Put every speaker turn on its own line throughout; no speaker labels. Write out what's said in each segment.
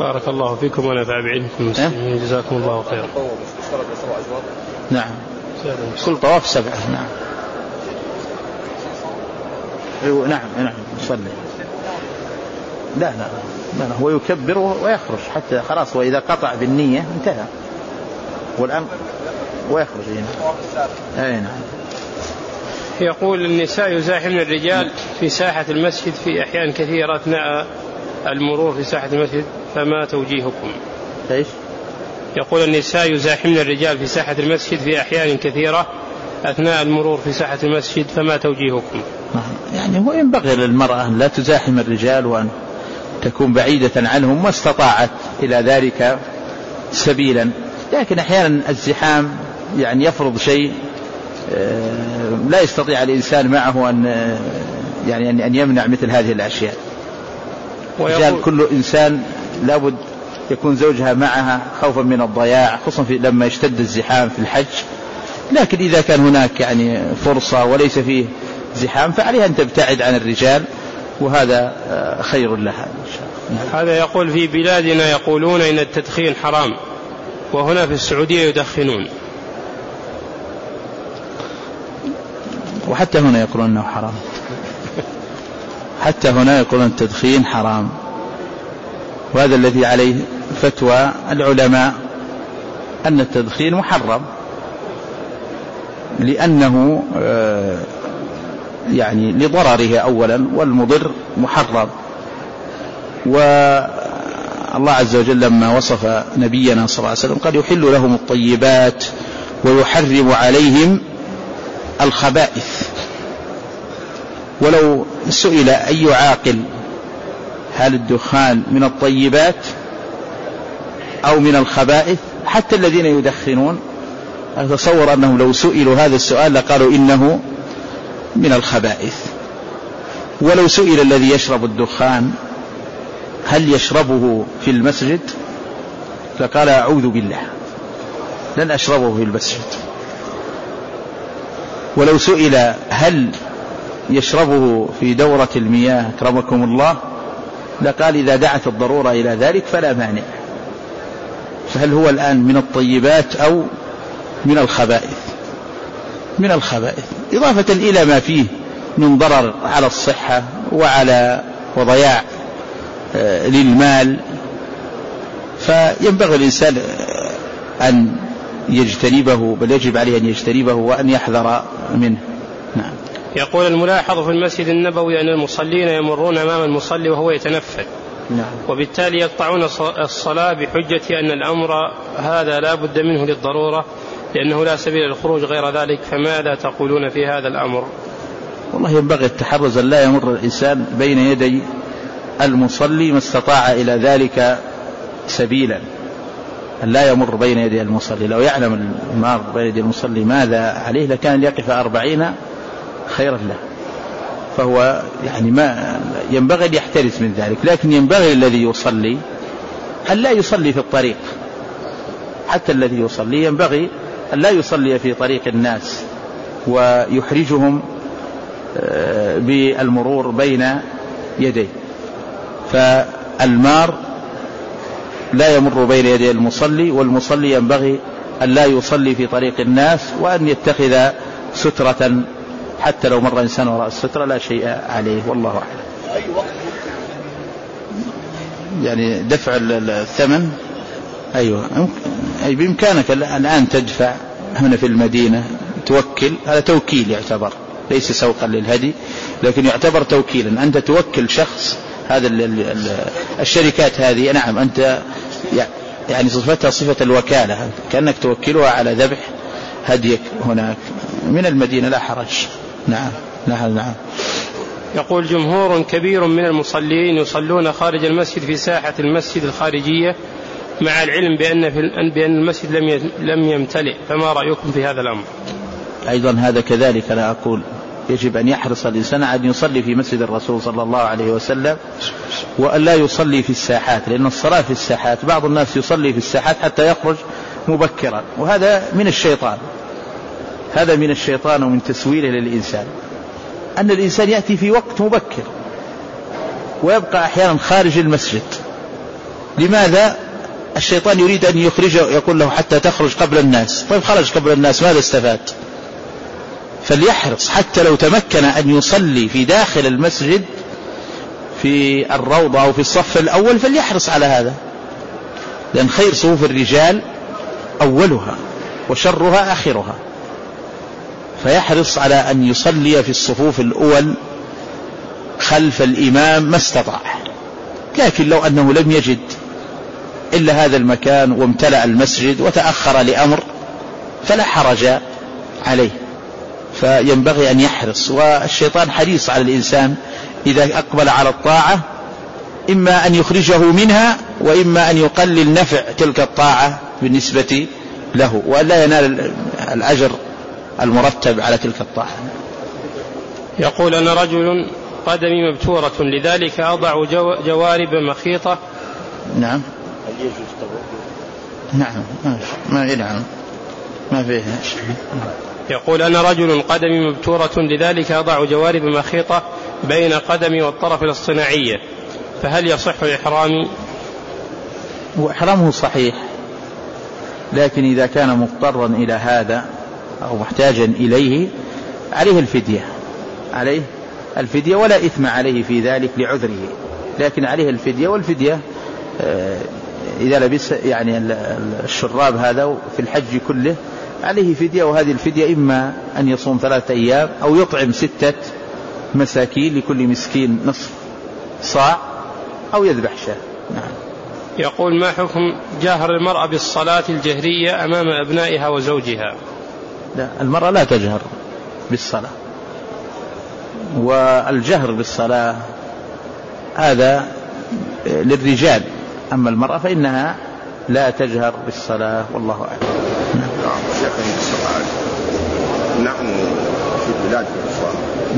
بارك الله فيكم ونفع بعلمكم المسلمين. جزاكم الله خيرا.
نعم كل طواف 7. نعم نعم يصلي. لا هو يكبر ويخرج حتى خلاص، وإذا قطع بالنية انتهى، والآن ويخرج هنا. أي نعم.
يقول النساء يزاحمن الرجال في ساحة المسجد في أحيان كثيرة أثناء المرور في ساحة المسجد، فما توجيهكم؟
إيش؟
يقول النساء يزاحمن الرجال في ساحة المسجد في أحيان كثيرة أثناء المرور في ساحة المسجد، فما توجيهكم؟
يعني هو ينبغي للمرأة لا تزاحم الرجال وأن تكون بعيدة عنهم ما استطاعت إلى ذلك سبيلا، لكن أحيانا الزحام يعني يفرض شيء لا يستطيع الإنسان معه أن يمنع مثل هذه الأشياء. رجال كل إنسان لابد يكون زوجها معها خوفا من الضياع، خصوصا لما يشتد الزحام في الحج. لكن إذا كان هناك يعني فرصة وليس فيه زحام فعليها أن تبتعد عن الرجال، وهذا خير لها إن شاء الله.
هذا يقول في بلادنا يقولون إن التدخين حرام، وهنا في السعودية يدخنون،
وحتى هنا يقولون أنه حرام. حتى هنا يقولون التدخين حرام، وهذا الذي عليه فتوى العلماء أن التدخين محرم، لأنه يعني لضرره أولا، والمضر محرم. والله عز وجل لما وصف نبينا صلى الله عليه وسلم قال يحل لهم الطيبات ويحرم عليهم الخبائث. ولو سئل أي عاقل هل الدخان من الطيبات أو من الخبائث، حتى الذين يدخنون أتصور أنهم لو سئلوا هذا السؤال لقالوا إنه من الخبائث. ولو سئل الذي يشرب الدخان هل يشربه في المسجد لقال أعوذ بالله لن أشربه في المسجد. ولو سئل هل يشربه في دورة المياه أكرمكم الله لقال إذا دعت الضرورة إلى ذلك فلا مانع. فهل هو الآن من الطيبات أو من الخبائث؟ من الخبائث، إضافة إلى ما فيه من ضرر على الصحة وضياع للمال. فينبغي الإنسان أن يجتنبه، بل يجب عليه أن يجتنبه وأن يحذر منه. نعم.
يقول الملاحظ في المسجد النبوي أن المصلين يمرون أمام المصلي وهو يتنفل، وبالتالي يقطعون الصلاة بحجة أن الأمر هذا لا بد منه للضرورة لأنه لا سبيل للخروج غير ذلك، فماذا تقولون في هذا الأمر؟
والله ينبغي التحرز أن لا يمر الإنسان بين يدي المصلي ما استطاع إلى ذلك سبيلا، أن لا يمر بين يدي المصلي. لو يعلم المار بين يدي المصلي ماذا عليه لكان ليقف 40 خيرا له. فهو يعني ما ينبغي أن يحترس من ذلك، لكن ينبغي الذي يصلي أن لا يصلي في الطريق. حتى الذي يصلي ينبغي أن لا يصلي في طريق الناس ويحرجهم بالمرور بين يديه. فالمار لا يمر بين يدي المصلي، والمصلي ينبغي أن لا يصلي في طريق الناس، وأن يتخذ سترة حتى لو مر إنسان وراء السترة لا شيء عليه، والله أعلم.
أي وقت
يعني دفع الثمن؟ أيوة، أي بإمكانك الآن تدفع هنا في المدينة، توكل، هذا توكيل يعتبر، ليس سوقا للهدي لكن يعتبر توكيلا. أنت توكل شخص، هذا الشركات هذه نعم أنت يعني صفتها صفة الوكالة، كأنك توكلها على ذبح هديك هناك من المدينة لا حرج. نعم.
يقول جمهور كبير من المصلين يصلون خارج المسجد في ساحة المسجد الخارجية مع العلم بأن المسجد لم يمتلئ، فما رأيكم في هذا الأمر؟
أيضا هذا كذلك، أنا أقول يجب أن يحرص الإنسان أن يصلي في مسجد الرسول صلى الله عليه وسلم، وأن لا يصلي في الساحات، لأن الصلاة في الساحات بعض الناس يصلي في الساحات حتى يخرج مبكرا، وهذا من الشيطان. هذا من الشيطان ومن تسويله للإنسان، أن الإنسان يأتي في وقت مبكر ويبقى أحيانا خارج المسجد، لماذا؟ الشيطان يريد أن يخرجه، يقول له حتى تخرج قبل الناس. طيب خرج قبل الناس، ماذا استفاد؟ فليحرص حتى لو تمكن أن يصلي في داخل المسجد في الروضة أو في الصف الأول فليحرص على هذا، لأن خير صفوف الرجال أولها وشرها آخرها، فيحرص على أن يصلي في الصفوف الأول خلف الإمام ما استطاع. لكن لو أنه لم يجد إلا هذا المكان وامتلأ المسجد وتأخر لأمر فلا حرج عليه، فينبغي أن يحرص. والشيطان حريص على الإنسان إذا أقبل على الطاعة إما أن يخرجه منها وإما أن يقلل نفع تلك الطاعة بالنسبة له، ولا ينال الأجر المرتب على تلك الطاعة.
يقول: أنا رجل قدمي مبتورة لذلك أضع جوارب مخيطة.
نعم. نعم ما فيه.
يقول: أنا رجل قدمي مبتورة لذلك أضع جوارب مخيطة بين قدمي والطرف الصناعية، فهل يصح إحرامي؟
وإحرامه صحيح، لكن إذا كان مضطرا إلى هذا أو محتاجا إليه عليه الفدية ولا إثم عليه في ذلك لعذره، لكن عليه الفدية. والفدية إذا لبس يعني الشراب هذا في الحج كله عليه فدية، وهذه الفدية إما أن يصوم 3 أيام أو يطعم 6 مساكين لكل مسكين نصف صاع أو يذبح شاة. نعم.
يقول: ما حكم جهر المرأة بالصلاة الجهرية أمام أبنائها وزوجها؟
لا، المرأة لا تجهر بالصلاة، والجهر بالصلاة هذا للرجال، أما المرأة فإنها لا تجهر بالصلاة، والله أعلم.
نعم. شيخنا السؤال: نحن في بلاد الكفار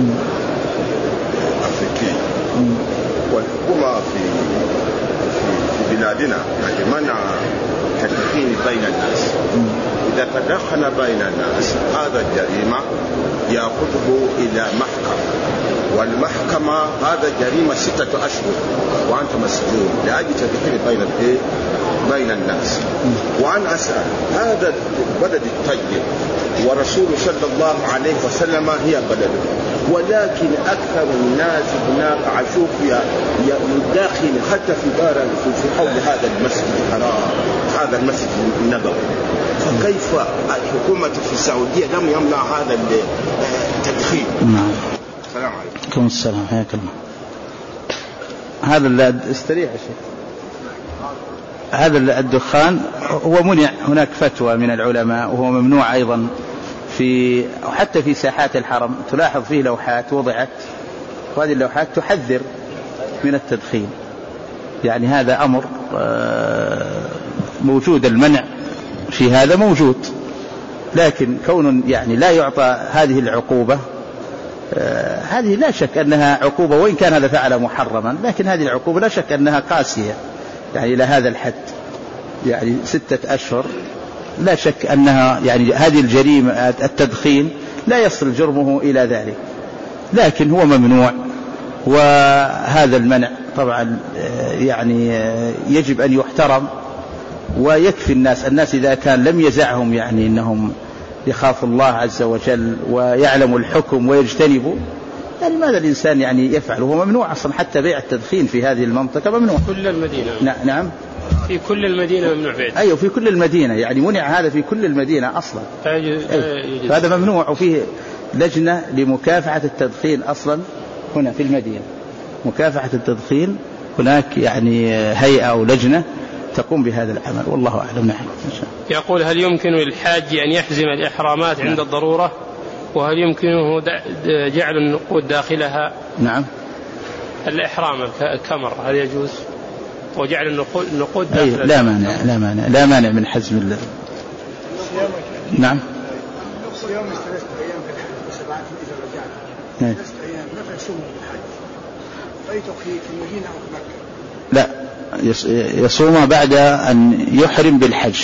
أفريقيا، والحكومة في بلادنا يعني منع التدخين بين الناس. إذا تدخن بين الناس هذا الجريمة يأخذه إلى محكمة، والمحكمة هذا جريمة 6 أشهر وأنت مسجون لأجل تدخين بين الناس. وأنا أسأل: هذا البلد الطيب ورسول صلى الله عليه وسلم هي بلده، ولكن أكثر الناس هناك عشوق يداخل حتى في دار في حول هذا المسجد الحرام، هذا المسجد النبوي. فكيف الحكومة في السعودية لم يمنع هذا التدخين؟
نعم.
السلام عليكم.
السلام، حياك الله. هذا اللي استريح شيء، هذا الدخان هو منع، هناك فتوى من العلماء وهو ممنوع أيضا حتى في ساحات الحرم. تلاحظ فيه لوحات وضعت، وهذه اللوحات تحذر من التدخين، يعني هذا أمر موجود، المنع في هذا موجود، لكن كون يعني لا يعطى هذه العقوبة، هذه لا شك أنها عقوبة، وإن كان هذا فعل محرما، لكن هذه العقوبة لا شك أنها قاسية يعني إلى هذا الحد، يعني 6 أشهر لا شك أنها يعني هذه الجريمة التدخين لا يصل جرمه إلى ذلك، لكن هو ممنوع. وهذا المنع طبعا يعني يجب أن يحترم، ويكفي الناس إذا كان لم يزعهم يعني إنهم يخاف الله عز وجل ويعلم الحكم ويجتنبوا، يعني ماذا الإنسان يعني يفعل؟ هو ممنوع أصلا، حتى بيع التدخين في هذه المنطقة ممنوع.
كل المدينة.
نعم.
في كل المدينة ممنوع بيع.
أيوة، في كل المدينة، يعني منع هذا في كل المدينة أصلا. هذا ممنوع، وفيه لجنة لمكافحة التدخين أصلا هنا في المدينة، مكافحة التدخين هناك يعني هيئة أو لجنة تقوم بهذا العمل، والله أعلم. نعم.
يقول: هل يمكن للحاج أن يحزم الإحرامات عند الضرورة؟ وهل يمكنه جعل النقود داخلها؟
نعم.
الإحرام الكمر هل يجوز؟ وجعل النقود داخلها؟
لا مانع من حزم الله. نعم.
صيام 3 أيام في الحج و7 إذا رجعنا. 3 أيام متى يصوم الحج؟ بيتك في المدينة أو في مكة؟
لا، يصوم بعد أن يحرم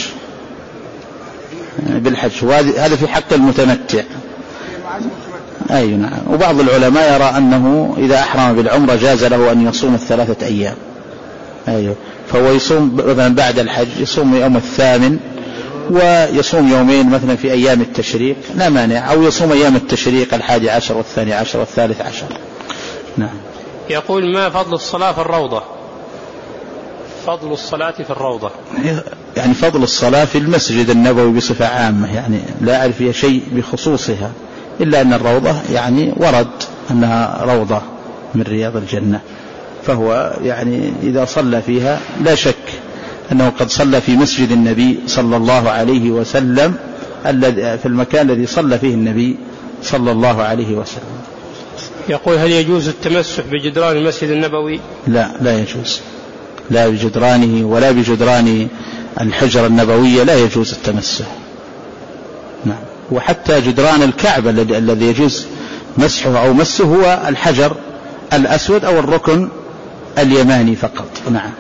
بالحج، وهذا في حق المتمتع. أي نعم. وبعض العلماء يرى أنه إذا أحرم بالعمرة جاز له أن يصوم 3 أيام. أيوه. فهو يصوم مثلا بعد الحج يصوم يوم 8 ويصوم يومين مثلا في أيام التشريق لا مانع، أو يصوم أيام التشريق 11 و12 و13. نعم.
يقول ما فضل الصلاة في الروضة؟ فضل الصلاة في الروضة
يعني فضل الصلاة في المسجد النبوي بصفة عامة، يعني لا أعرف فيها شيء بخصوصها إلا أن الروضة يعني ورد أنها روضة من رياض الجنة، فهو يعني إذا صلى فيها لا شك أنه قد صلى في مسجد النبي صلى الله عليه وسلم في المكان الذي صلى فيه النبي صلى الله عليه وسلم.
يقول هل يجوز التمسح بجدران المسجد النبوي؟
لا يجوز، لا بجدرانه ولا بجدران الحجر النبوية لا يجوز التمسح. نعم. وحتى جدران الكعبة الذي يجوز مسحه أو مسه هو الحجر الأسود أو الركن اليماني فقط. نعم.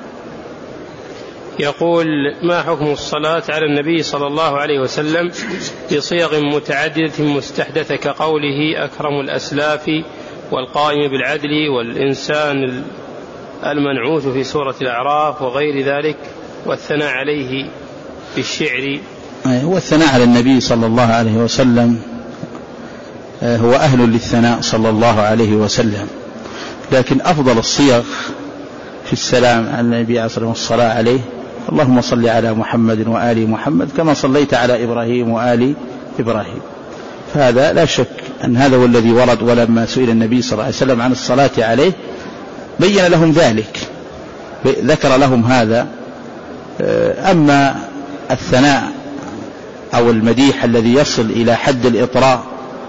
يقول ما حكم الصلاة على النبي صلى الله عليه وسلم بصيغ متعددة مستحدثة كقوله أكرم الأسلاف والقائم بالعدل والإنسان المنعوت في سورة الأعراف وغير ذلك، والثناء عليه بالشعر؟
هو الثناء على النبي صلى الله عليه وسلم هو أهل للثناء صلى الله عليه وسلم، لكن أفضل الصيغ في السلام على النبي عليه الصلاة عليه اللهم صل على محمد وآل محمد كما صليت على إبراهيم وآل إبراهيم. فهذا لا شك أن هذا هو الذي ورد، ولما سئل النبي صلى الله عليه وسلم عن الصلاة عليه بين لهم ذلك، ذكر لهم هذا. أما الثناء أو المديح الذي يصل إلى حد الإطراء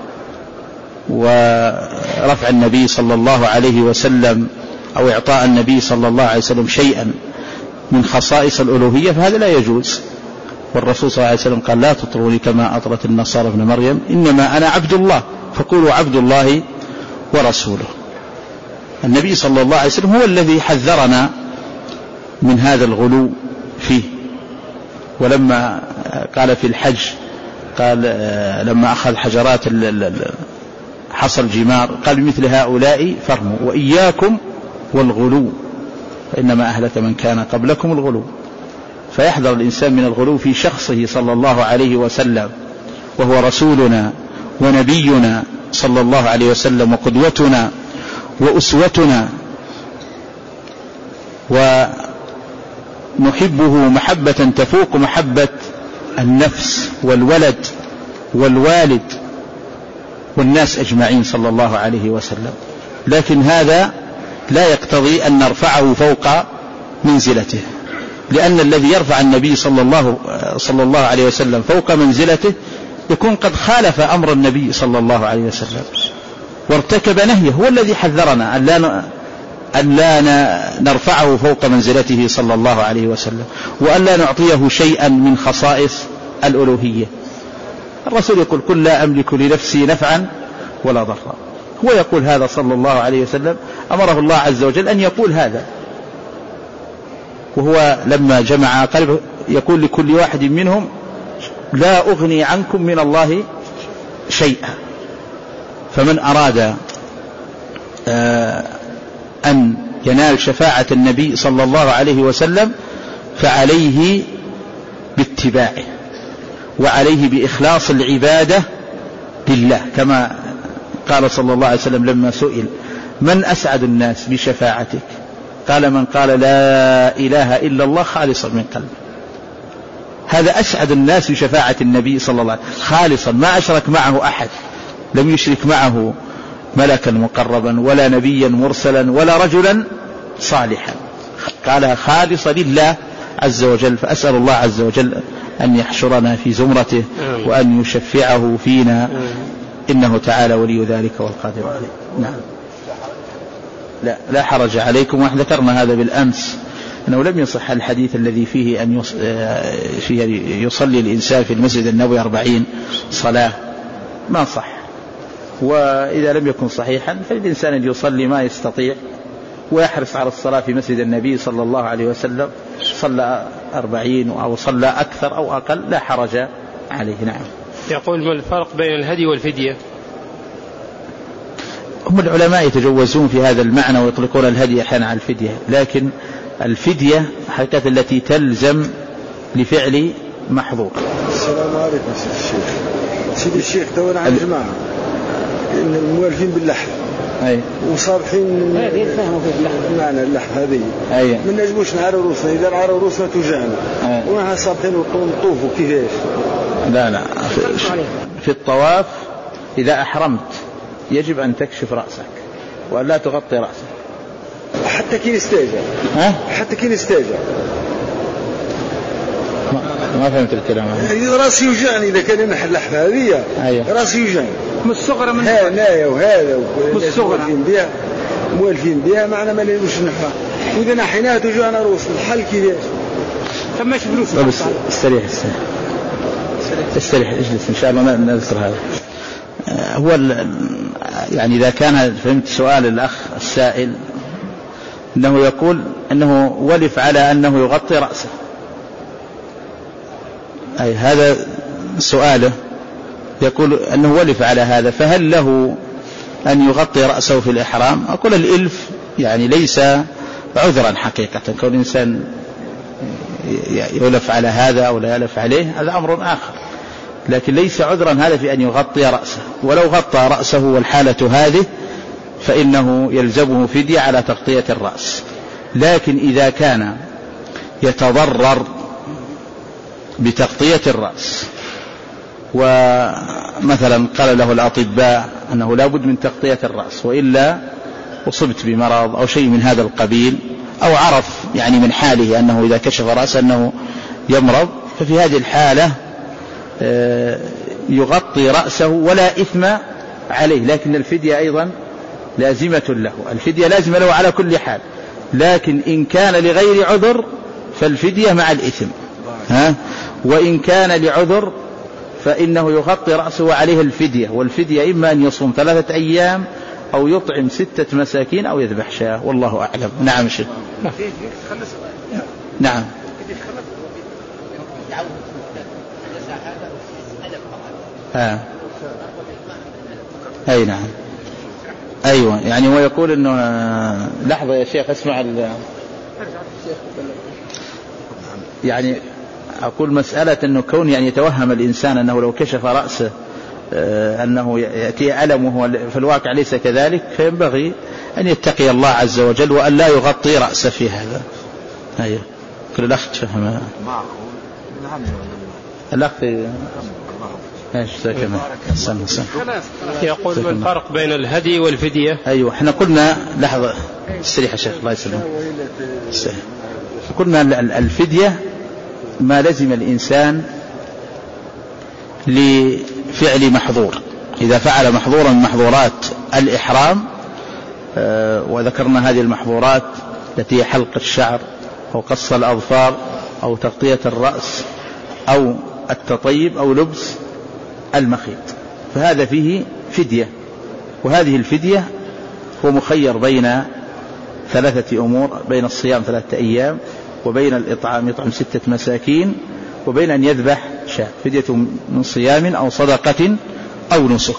ورفع النبي صلى الله عليه وسلم أو إعطاء النبي صلى الله عليه وسلم شيئا من خصائص الألوهية فهذا لا يجوز. والرسول صلى الله عليه وسلم قال لا تطروني كما أطرت النصارى ابن مريم، إنما أنا عبد الله فقولوا عبد الله ورسوله. النبي صلى الله عليه وسلم هو الذي حذرنا من هذا الغلو فيه، ولما قال في الحج قال لما أخذ حجرات حصى الجمار قال بمثل هؤلاء فارموا وإياكم والغلو فإنما أهلك من كان قبلكم الغلو. فيحذر الإنسان من الغلو في شخصه صلى الله عليه وسلم، وهو رسولنا ونبينا صلى الله عليه وسلم وقدوتنا وأسوتنا، ونحبه محبة تفوق محبة النفس والولد والوالد والناس أجمعين صلى الله عليه وسلم. لكن هذا لا يقتضي أن نرفعه فوق منزلته، لأن الذي يرفع النبي صلى الله عليه وسلم فوق منزلته يكون قد خالف أمر النبي صلى الله عليه وسلم وارتكب نهيه. هو الذي حذرنا أن لا نرفعه فوق منزلته صلى الله عليه وسلم، وأن لا نعطيه شيئا من خصائص الألوهية. الرسول يقول قل لا أملك لنفسي نفعا ولا ضرا، هو يقول هذا صلى الله عليه وسلم، أمره الله عز وجل أن يقول هذا. وهو لما جمع قلبه يقول لكل واحد منهم لا أغني عنكم من الله شيئا. فمن أراد أن ينال شفاعة النبي صلى الله عليه وسلم فعليه باتباعه، وعليه بإخلاص العبادة لله، كما قال صلى الله عليه وسلم لما سئل من أسعد الناس بشفاعتك قال من قال لا إله إلا الله خالصا من قلبه. هذا أسعد الناس بشفاعة النبي صلى الله عليه وسلم خالصا، ما أشرك معه أحد، لم يشرك معه ملكا مقربا ولا نبيا مرسلا ولا رجلا صالحا، قالها خالصة لله عز وجل. فأسأل الله عز وجل أن يحشرنا في زمرته وأن يشفعه فينا، إنه تعالى ولي ذلك والقادر عليه. نعم. لا حرج عليكم. ونحن ذكرنا هذا بالأمس أنه لم يصح الحديث الذي فيه أن يصلي الإنسان في المسجد النبوي 40 صلاة، ما صح. وإذا لم يكن صحيحا فالإنسان أن يصلي ما يستطيع ويحرص على الصلاة في مسجد النبي صلى الله عليه وسلم، صلى 40 أو صلى أكثر أو أقل لا حرج عليه. نعم.
يقول ما الفرق بين الهدي والفدية؟
هم العلماء يتجوزون في هذا المعنى ويطلقون الهدي أحيانا على الفدية، لكن الفدية حقيقة التي تلزم لفعل محظور.
السلام عليكم سيدي الشيخ. سيدي الشيخ تونا عن جماعة إن المؤلفين باللحم وصابحين معنى اللحم هذه من نجموش نعروا روسنا، إذا نعروا روسنا توجعنا ونحن صابحين ونطوفوا كيفاش؟
لا في الطواف إذا أحرمت يجب أن تكشف رأسك وأن لا تغطي رأسك
حتى كي نستاجع. حتى كي نستاجع
ما فهمت الكلام.
راسي يوجعني إذا كان نحل اللحم هذه راسي يوجعني
من الصغر من
هذا وهذا مؤلفين بها معنا ما نلوش نحرا، وإذا نحيناها توجعنا روس الحل كيفاش؟
فماش فلوس.
استريح اجلس إن شاء الله ما نذكر هذا. هو يعني إذا كان فهمت سؤال الأخ السائل أنه يقول أنه ولف على أنه يغطي رأسه، أي هذا سؤاله، يقول أنه ولف على هذا، فهل له أن يغطي رأسه في الإحرام؟ أقول الإلف يعني ليس عذرا حقيقة، كون الإنسان يولف على هذا أو لا يلف عليه هذا أمر آخر، لكن ليس عذرا هذا في أن يغطي رأسه. ولو غطى رأسه والحالة هذه فإنه يلزمه فدية على تغطية الرأس. لكن إذا كان يتضرر بتغطية الرأس ومثلا قال له الأطباء أنه لا بد من تغطية الرأس وإلا أصبت بمرض أو شيء من هذا القبيل، أو عرف يعني من حاله أنه إذا كشف رأسه أنه يمرض، ففي هذه الحالة يغطي رأسه ولا إثم عليه، لكن الفدية أيضا لازمة له، الفدية لازمة له على كل حال. لكن إن كان لغير عذر فالفدية مع الإثم، وإن كان لعذر فإنه يغطي رأسه وعليه الفدية، والفدية إما أن يصوم 3 أيام أو يطعم 6 مساكين أو يذبح شاة، والله أعلم. نعم شيخ. نعم. أي نعم. أيوة يعني هو يقول إنه لحظة يا شيخ أسمع يعني أقول مسألة أنه كون يعني يتوهم الإنسان أنه لو كشف رأسه أنه يأتي ألم وهو في الواقع ليس كذلك، فينبغي أن يتقي الله عز وجل وأن لا يغطي رأسه في هذا. أيوة كل الأخ تفهم الأخ
يقول ما الفرق بين الهدي والفدية؟
أيوة احنا قلنا لحظة استريح يا شيخ الله يسلمك. قلنا الفدية ما لزم الإنسان لفعل محظور، إذا فعل محظورا من محظورات الإحرام، وذكرنا هذه المحظورات التي هي حلق الشعر أو قص الأظفار أو تغطية الرأس أو التطيب أو لبس المخيط، فهذا فيه فدية، وهذه الفدية هو مخير بين 3 أمور، بين الصيام 3 أيام، وبين الإطعام يطعم 6 مساكين، وبين أن يذبح شاة، فدية من صيام أو صدقة أو نسك.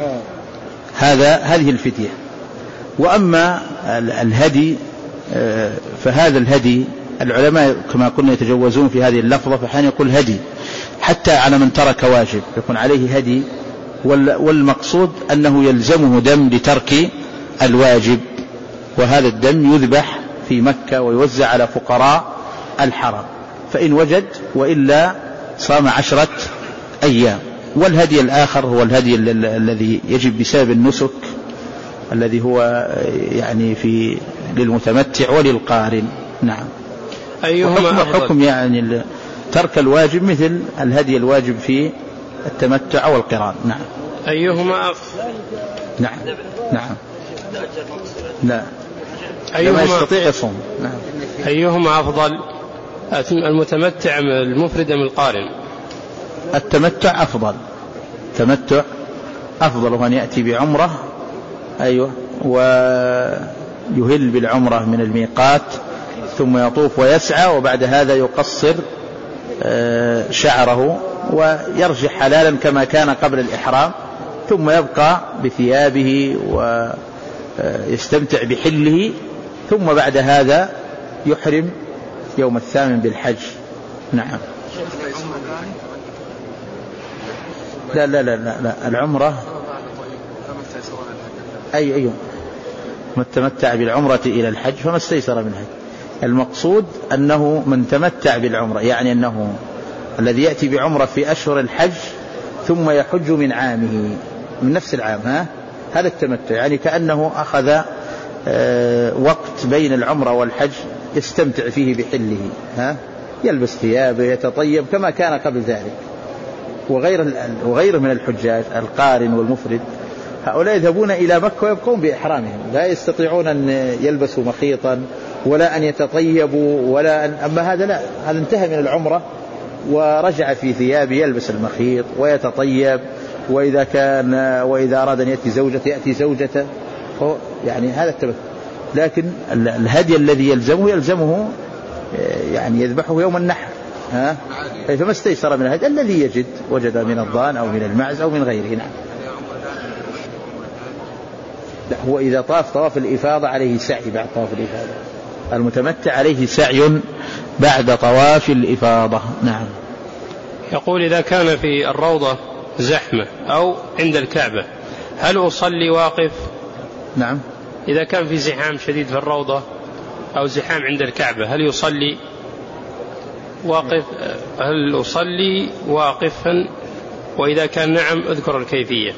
هذه الفدية. وأما الهدي فهذا الهدي العلماء كما قلنا يتجوزون في هذه اللفظة، فحين يقول هدي حتى على من ترك واجب يكون عليه هدي، والمقصود أنه يلزمه دم لترك الواجب، وهذا الدم يذبح في مكة ويوزع على فقراء الحرم، فإن وجد، وإلا صام 10 أيام. والهدي الآخر هو الهدي الذي يجب بسبب النسك الذي هو يعني في للمتمتع وللقارن. نعم.
أيهما
حكم يعني ترك الواجب مثل الهدي الواجب في التمتع والقران. نعم.
أيهما أفضل؟
نعم. لا أيهما يستطيع يصوم. نعم.
أيهما أفضل، المتمتع المفرد من القارن؟
التمتع أفضل، التمتع أفضل، وأن يأتي بعمرة أيوة ويهل بالعمرة من الميقات ثم يطوف ويسعى، وبعد هذا يقصر شعره ويرجع حلالا كما كان قبل الإحرام، ثم يبقى بثيابه ويستمتع بحله، ثم بعد هذا يحرم يوم 8 بالحج. نعم. لا لا لا لا العمرة أي من تمتع بالعمرة إلى الحج فما استيسر من الحج. المقصود أنه من تمتع بالعمرة، يعني أنه الذي يأتي بعمرة في أشهر الحج ثم يحج من عامه من نفس العام، هذا التمتع، يعني كأنه أخذ وقت بين العمرة والحج يستمتع فيه بحله، يلبس ثيابه يتطيب كما كان قبل ذلك. وغيره من الحجاج القارن والمفرد هؤلاء يذهبون إلى مكة ويبقون بإحرامهم، لا يستطيعون أن يلبسوا مخيطا ولا أن يتطيبوا ولا أن، أما هذا لا، هذا انتهى من العمرة ورجع في ثيابه يلبس المخيط ويتطيب، وإذا أراد أن يأتي زوجته يأتي زوجته، يعني هذا التمتع. لكن الهدي الذي يلزمه يعني يذبحه يوم النحر، فما استيسر من الهدي الذي وجد من الضان أو من المعز أو من غيره. نعم. لا، هو إذا طاف الإفاضة عليه سعي بعد طواف الإفاضة، المتمتع عليه سعي بعد طواف الإفاضة. نعم.
يقول إذا كان في الروضة زحمة أو عند الكعبة هل أصلي واقف؟
نعم.
إذا كان في زحام شديد في الروضة أو زحام عند الكعبة هل يصلي واقف؟ هل أصلي واقفا؟ وإذا كان نعم اذكر الكيفية.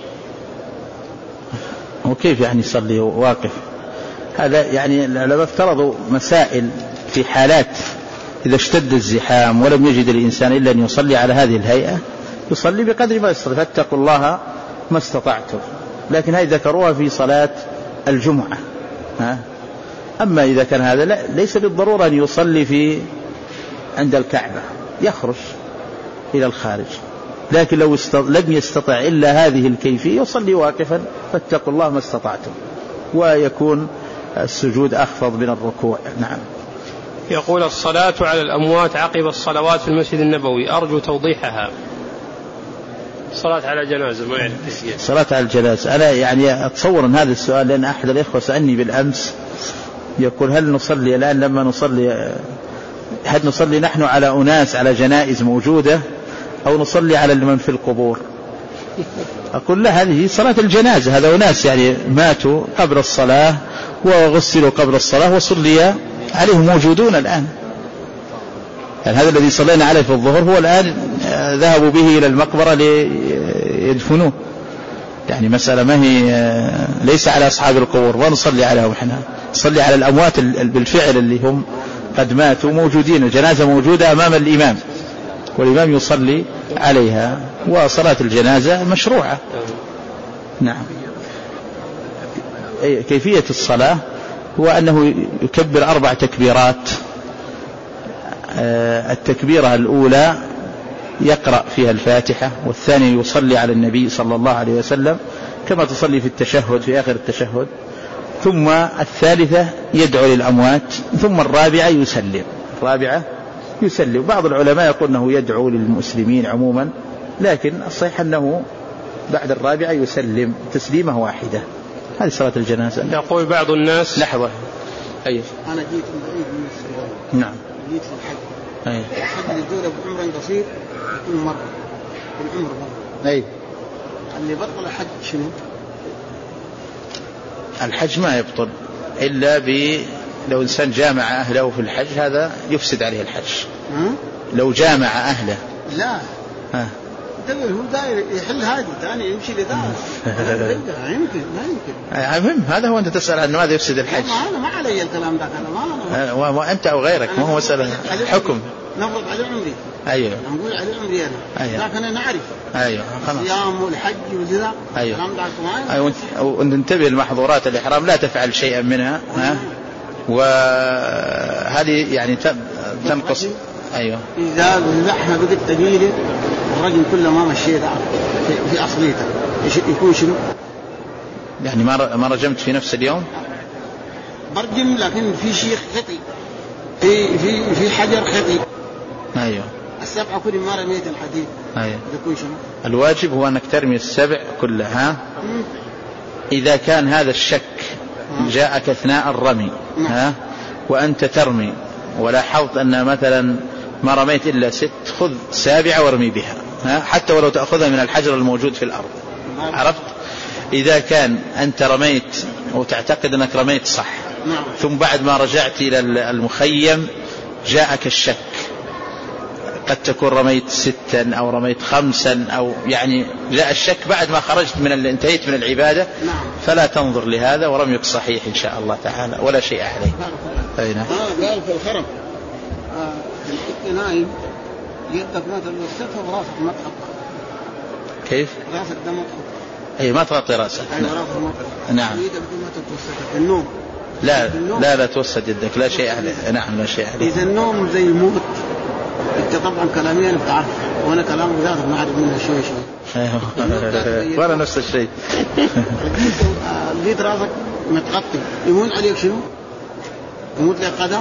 وكيف يعني يصلي واقف؟ هذا يعني لو افترضوا مسائل في حالات إذا اشتد الزحام ولم يجد الإنسان إلا أن يصلي على هذه الهيئة يصلي بقدر ما يستطيع، فاتقوا الله ما استطعتم. لكن هذه ذكروها في صلاة الجمعة. أما إذا كان هذا لا، ليس بالضرورة أن يصلي عند الكعبة، يخرج إلى الخارج. لكن لو لم يستطع إلا هذه الكيفية يصلي واقفا، فاتقوا الله ما استطعتم، ويكون السجود أخفض من الركوع. نعم.
يقول الصلاة على الأموات عقب الصلوات في المسجد النبوي أرجو توضيحها. صلاة على جنازة ما يعرف تسجيل.
صلاة على الجنازة أنا يعني أتصور أن هذا السؤال، لأن أحد الإخوة سألني بالأمس يقول هل نصلي الآن لما نصلي، هل نصلي نحن على أناس على جنائز موجودة أو نصلي على من في القبور؟ أقول لا، هذه صلاة الجنازة، هذا أناس يعني ماتوا قبل الصلاة وغسلوا قبل الصلاة وصلي عليهم موجودون الآن. يعني هذا الذي صلينا عليه في الظهر هو الآن ذهبوا به إلى المقبرة ليدفنوه، يعني مسألة ما هي ليس على أصحاب القبور ونصلي عليهم، احنا نصلي على الأموات بالفعل اللي هم قد ماتوا موجودين، الجنازة موجودة أمام الإمام والإمام يصلي عليها، وصلاة الجنازة مشروعة. نعم. كيفية الصلاة هو أنه يكبر 4 تكبيرات. التكبيرة الأولى يقرأ فيها الفاتحة، والثانية يصلي على النبي صلى الله عليه وسلم كما تصلي في التشهد في آخر التشهد، ثم الثالثة يدعو للأموات، ثم الرابعة يسلم. بعض العلماء يقول أنه يدعو للمسلمين عموما، لكن الصحيح أنه بعد الرابعة يسلم تسليمة واحدة. هذه صلاة الجنازة.
يقول بعض الناس
لحظة،
أنا جيت بعيد من السودان.
نعم.
جيت في الحج. الحج اللي يدور بعمر قصير كل مرة بالعمر مرة. اللي بطل الحج شنو؟
الحج ما يبطل إلا لو إنسان جامع أهله في الحج، هذا يفسد عليه الحج. لو جامع أهله
لا هو داير يحل هذه ثاني يمشي لذا يمكن ما يمكن.
هذا هو أنت تسأل عنه ماذا يفسد الحج.
أنا ما علي الكلام ده، أنا ما
وأنت أو غيرك، ما هو مسألة حكم.
نفرض على عمري.
أيوه.
نقول على عمري أنا. لكن أنا أعرف.
أيوه.
الصيام والحج وكذا.
أيوه. وأنت انتبه لمحظورات الإحرام لا تفعل شيئا منها. وهذه يعني تنقص. أيوه.
إذا اللحمة بقت ثقيلة الرجل كل ما مشيت في أصليته يكون شنو؟
يعني ما رجمت في نفس اليوم؟
برجم، لكن في شيء خطي، في حجر خطي.
أيوه.
7 كل ما رميت الحديد.
أيوه.
يكون شنو؟
الواجب هو أنك ترمي 7 كلها. إذا كان هذا الشك جاءك أثناء الرمي وأنت ترمي ولاحظت أن مثلا ما رميت إلا 6، خذ 7 وارمي بها، حتى ولو تأخذها من الحجر الموجود في الأرض. عرفت؟ إذا كان أنت رميت وتعتقد أنك رميت صح، ثم بعد ما رجعت إلى المخيم جاءك الشك، قد تكون رميت 6 أو رميت 5، أو يعني جاء الشك بعد ما خرجت انتهيت من العبادة، فلا تنظر لهذا، ورميك صحيح إن شاء الله تعالى ولا شيء عليه.
قال في الخرم نايم يدك ما تلمسها وراسك ما تحطها.
كيف؟
راسك ده ما تحطها.
أي ما تغطي راسك. نعم.
النوم
لا توسد يدك، لا شيء عليه. نعم لا شيء عليه.
إذا النوم زي الموت، أنت طبعا كلامي أنا بتعرف، وأنا كلامي ذاتك ما أعرف منه شيء.
ولا نفس الشيء.
لقيت راسك متغطي، يمون عليك شنو؟ يموت لك قدر؟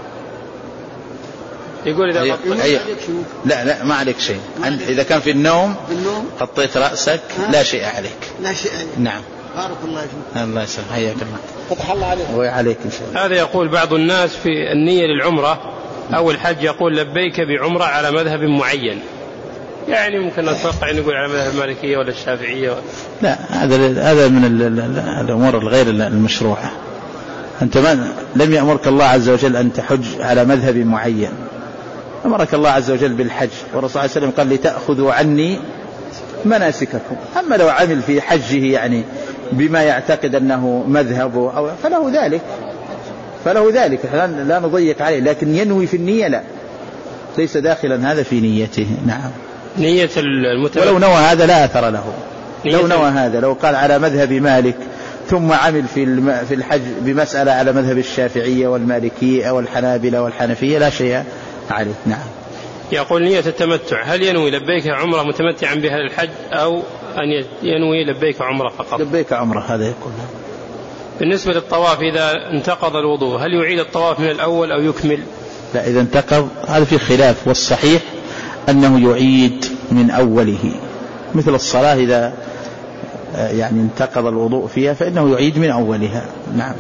يقول إذا
لا ما عليك شيء. إذا كان في النوم غطيت رأسك لا شيء عليك.
لا شيء عليك.
نعم.
بارك الله فيك.
الله يسلمك. حياك الله.
فتح الله عليك.
وعليك إن شاء الله.
هذا يقول بعض الناس في النية للعمرة أو الحج يقول لبيك بعمرة على مذهب معين، يعني ممكن نتوقع أن يقول على مذهب المالكية ولا الشافعية.
لا، هذا من الأمور الغير المشروعة. أنت لم يأمرك الله عز وجل أن تحج على مذهب معين، أمرك الله عز وجل بالحج، والرسول صلى الله عليه وسلم قال لتأخذوا عني مناسككم. أما لو عمل في حجه يعني بما يعتقد أنه مذهبه فله ذلك لا نضيق عليه، لكن ينوي في النية لا، ليس داخلا هذا في نيته. نعم.
نية
ولو نوى هذا لا أثر له. لو نوى هذا، لو قال على مذهب مالك ثم عمل في الحج بمسألة على مذهب الشافعية والمالكية أو الحنابلة والحنفية لا شيء عليه. نعم.
يقول نية التمتع، هل ينوي لبيك عمرة متمتعا بها للحج أو أن ينوي لبيك عمرة فقط؟
لبيك عمرة هذا يكون.
بالنسبة للطواف إذا انتقض الوضوء هل يعيد الطواف من الأول أو يكمل؟
لا، إذا انتقض هذا في خلاف، والصحيح أنه يعيد من أوله، مثل الصلاة إذا يعني انتقض الوضوء فيها فإنه يعيد من أولها. نعم.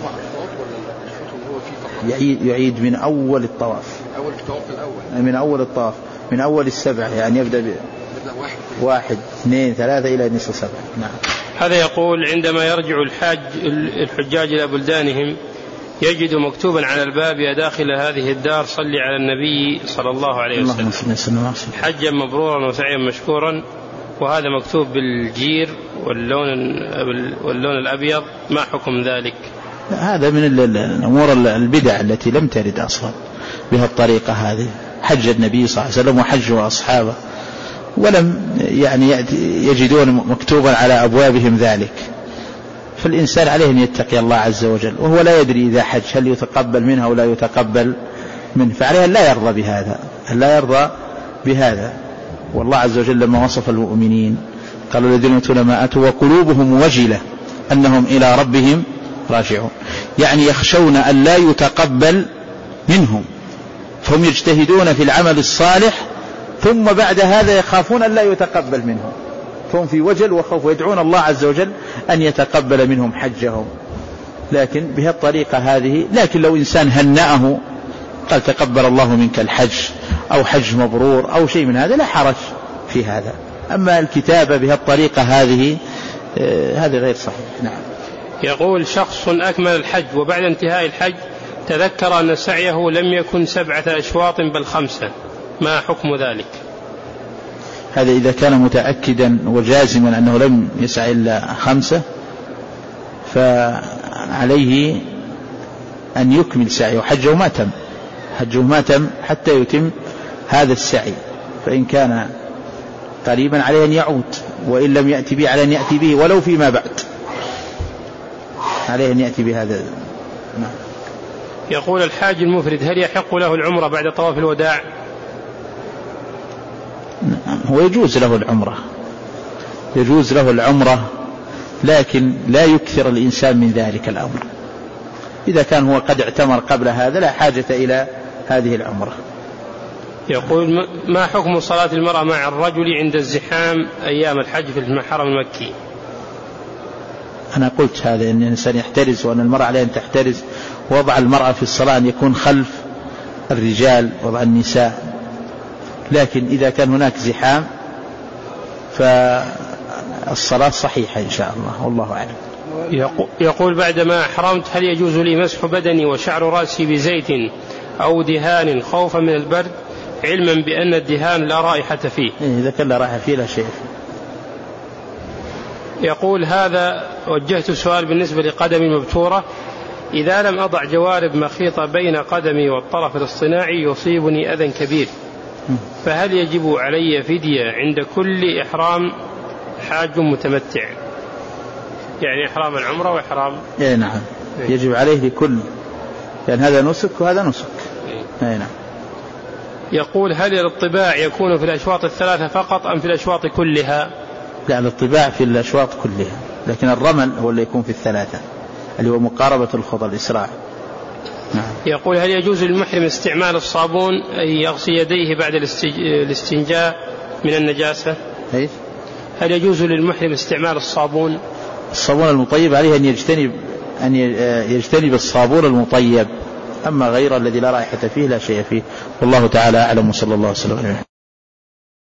يعيد من أول الطواف. من أول الطواف، من أول السبع، يعني يبدأ 1 2 3 إلى نصف 7. نعم.
هذا يقول عندما يرجع الحجاج إلى بلدانهم يجد مكتوبا على الباب يا داخل هذه الدار صلي على النبي صلى الله عليه وسلم حجا مبرورا وسعيا مشكورا، وهذا مكتوب بالجير واللون الأبيض، ما حكم ذلك؟
هذا من الأمور البدع التي لم ترد أصلا بهالطريقة هذه. حج النبي صلى الله عليه وسلم وحجه أصحابه ولم يعني يجدون مكتوبا على أبوابهم ذلك، فالإنسان عليه أن يتقي الله عز وجل، وهو لا يدري إذا حج هل يتقبل منها أو لا يتقبل منه، فعليه لا يرضى بهذا. والله عز وجل لما وصف المؤمنين قال الذين يؤتون ما آتوا وقلوبهم وجلة أنهم إلى ربهم راجعون، يعني يخشون أن لا يتقبل منهم، فهم يجتهدون في العمل الصالح ثم بعد هذا يخافون أن لا يتقبل منهم، فهم في وجل وخوف، ويدعون الله عز وجل أن يتقبل منهم حجهم. لكن بهالطريقة هذه، لكن لو إنسان هنأه قال تقبل الله منك الحج أو حج مبرور أو شيء من هذا لا حرج في هذا. أما الكتابة بهالطريقة هذه هذا غير صحيح. نعم.
يقول شخص أكمل الحج وبعد انتهاء الحج تذكر أن سعيه لم يكن 7 أشواط بل 5، ما حكم ذلك؟
هذا إذا كان متأكدا وجازما أنه لم يسعى إلا 5 فعليه أن يكمل سعيه، حجه ما تم حتى يتم هذا السعي، فإن كان قريبا عليه أن يعود، وإن لم يأتي به عليه أن يأتي به ولو فيما بعد، عليه أن يأتي بهذا. نعم.
يقول الحاج المفرد هل يحق له العمرة بعد طواف الوداع؟
نعم، هو يجوز له العمرة لكن لا يكثر الإنسان من ذلك الأمر. إذا كان هو قد اعتمر قبل هذا لا حاجة إلى هذه العمرة.
يقول ما حكم صلاة المرأة مع الرجل عند الزحام أيام الحج في الحرم المكي؟
أنا قلت هذا أن الإنسان يحترز، وأن المرأة عليه أن تحترز، ووضع المرأة في الصلاة أن يكون خلف الرجال وضع النساء، لكن إذا كان هناك زحام فالصلاة صحيحة إن شاء الله، والله أعلم.
يقول بعدما أحرمت هل يجوز لي مسح بدني وشعر رأسي بزيت أو دهان خوفا من البرد، علما بأن الدهان لا رائحة فيه؟
إذا كان لا رائحة فيه لا شيء.
يقول هذا وجهت سؤال بالنسبة لقدمي المبتورة، إذا لم أضع جوارب مخيطة بين قدمي والطرف الاصطناعي يصيبني أذى كبير، فهل يجب علي فدية عند كل إحرام حاج متمتع؟ يعني إحرام العمرة وإحرام.
نعم يجب عليه لكل، لأن هذا نسك وهذا نسك. نعم.
يقول هل الاطباع يكون في الأشواط الثلاثة فقط أم في الأشواط كلها؟
لا، الاطباع في الأشواط كلها، لكن الرمل هو اللي يكون في الثلاثة اللي هو مقاربة الخطى الإسراع. نعم.
يقول هل يجوز للمحرم استعمال الصابون أي يغسل يديه بعد الاستنجاء من النجاسة؟ هل يجوز للمحرم استعمال الصابون؟
الصابون المطيب عليه أن يجتنب الصابون المطيب، أما غير الذي لا رائحة فيه لا شيء فيه، والله تعالى أعلم، وصلى الله وسلم.